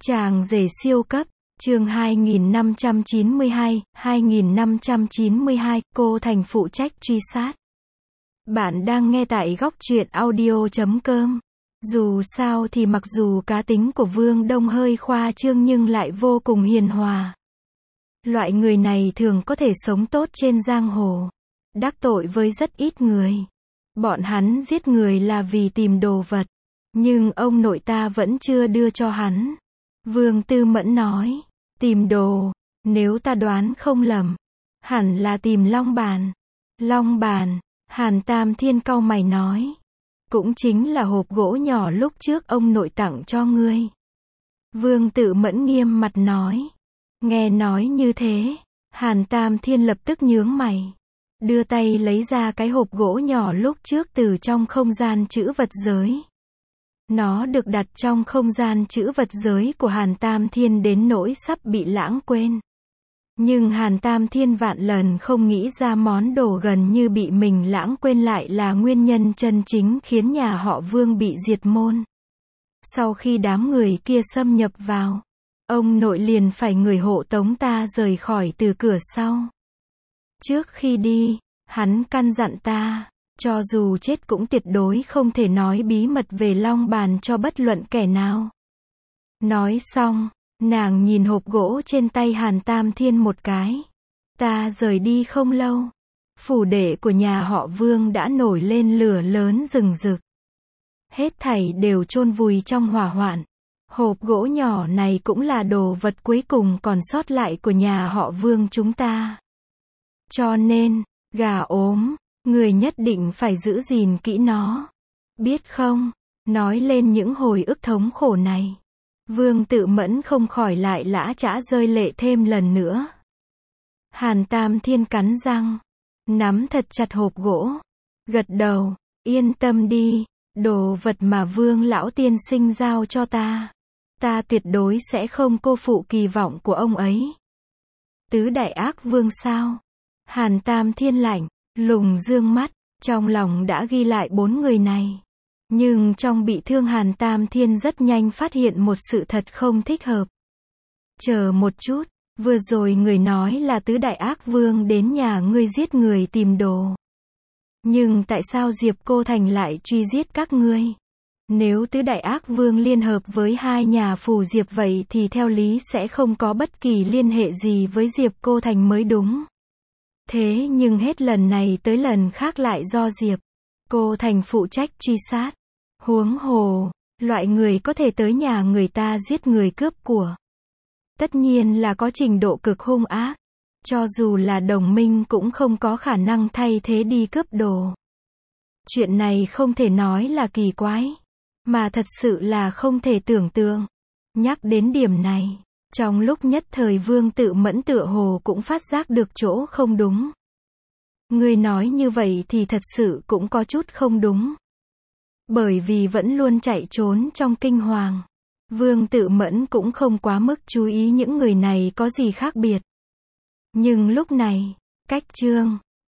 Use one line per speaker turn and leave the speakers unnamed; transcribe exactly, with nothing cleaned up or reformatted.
Chàng rể siêu cấp, chương hai nghìn năm trăm chín mươi hai, hai nghìn năm trăm chín mươi hai, cô Thành phụ trách truy sát. Bạn đang nghe tại góc truyện audio chấm com. Dù sao thì mặc dù cá tính của Vương Đông hơi khoa trương nhưng lại vô cùng hiền hòa. Loại người này thường có thể sống tốt trên giang hồ, đắc tội với rất ít người. Bọn hắn giết người là vì tìm đồ vật, nhưng ông nội ta vẫn chưa đưa cho hắn. Vương Tư Mẫn nói, tìm đồ, nếu ta đoán không lầm, hẳn là tìm long bàn. Long bàn, Hàn Tam Thiên cau mày nói, cũng chính là hộp gỗ nhỏ lúc trước ông nội tặng cho ngươi. Vương Tự Mẫn nghiêm mặt nói, nghe nói như thế, Hàn Tam Thiên lập tức nhướng mày, đưa tay lấy ra cái hộp gỗ nhỏ lúc trước từ trong không gian trữ vật giới. Nó được đặt trong không gian trữ vật giới của Hàn Tam Thiên đến nỗi sắp bị lãng quên. Nhưng Hàn Tam Thiên vạn lần không nghĩ ra món đồ gần như bị mình lãng quên lại là nguyên nhân chân chính khiến nhà họ Vương bị diệt môn. Sau khi đám người kia xâm nhập vào, ông nội liền phải người hộ tống ta rời khỏi từ cửa sau. Trước khi đi, hắn căn dặn ta, cho dù chết cũng tuyệt đối không thể nói bí mật về long bàn cho bất luận kẻ nào. Nói xong, nàng nhìn hộp gỗ trên tay Hàn Tam Thiên một cái. Ta rời đi không lâu, phủ đệ của nhà họ Vương đã nổi lên lửa lớn rừng rực. Hết thảy đều chôn vùi trong hỏa hoạn. Hộp gỗ nhỏ này cũng là đồ vật cuối cùng còn sót lại của nhà họ Vương chúng ta. Cho nên, gà ốm, người nhất định phải giữ gìn kỹ nó. Biết không? Nói lên những hồi ức thống khổ này, Vương Tự Mẫn không khỏi lại lã chã rơi lệ thêm lần nữa. Hàn Tam Thiên cắn răng, nắm thật chặt hộp gỗ, gật đầu, yên tâm đi, đồ vật mà Vương lão tiên sinh giao cho ta, ta tuyệt đối sẽ không cô phụ kỳ vọng của ông ấy. Tứ đại ác vương sao? Hàn Tam Thiên lạnh lùng dương mắt, trong lòng đã ghi lại bốn người này. Nhưng trong bị thương Hàn Tam Thiên rất nhanh phát hiện một sự thật không thích hợp. Chờ một chút, vừa rồi người nói là tứ đại ác vương đến nhà ngươi giết người tìm đồ. Nhưng tại sao Diệp Cô Thành lại truy giết các ngươi? Nếu tứ đại ác vương liên hợp với hai nhà phù Diệp vậy thì theo lý sẽ không có bất kỳ liên hệ gì với Diệp Cô Thành mới đúng. Thế nhưng hết lần này tới lần khác lại do Diệp Cô Thành phụ trách truy sát. Huống hồ, loại người có thể tới nhà người ta giết người cướp của, tất nhiên là có trình độ cực hung ác. Cho dù là đồng minh cũng không có khả năng thay thế đi cướp đồ. Chuyện này không thể nói là kỳ quái, mà thật sự là không thể tưởng tượng. Nhắc đến điểm này, trong lúc nhất thời Vương Tự Mẫn tựa hồ cũng phát giác được chỗ không đúng. Người nói như vậy thì thật sự cũng có chút không đúng. Bởi vì vẫn luôn chạy trốn trong kinh hoàng, Vương Tự Mẫn cũng không quá mức chú ý những người này có gì khác biệt. Nhưng lúc này, cách chương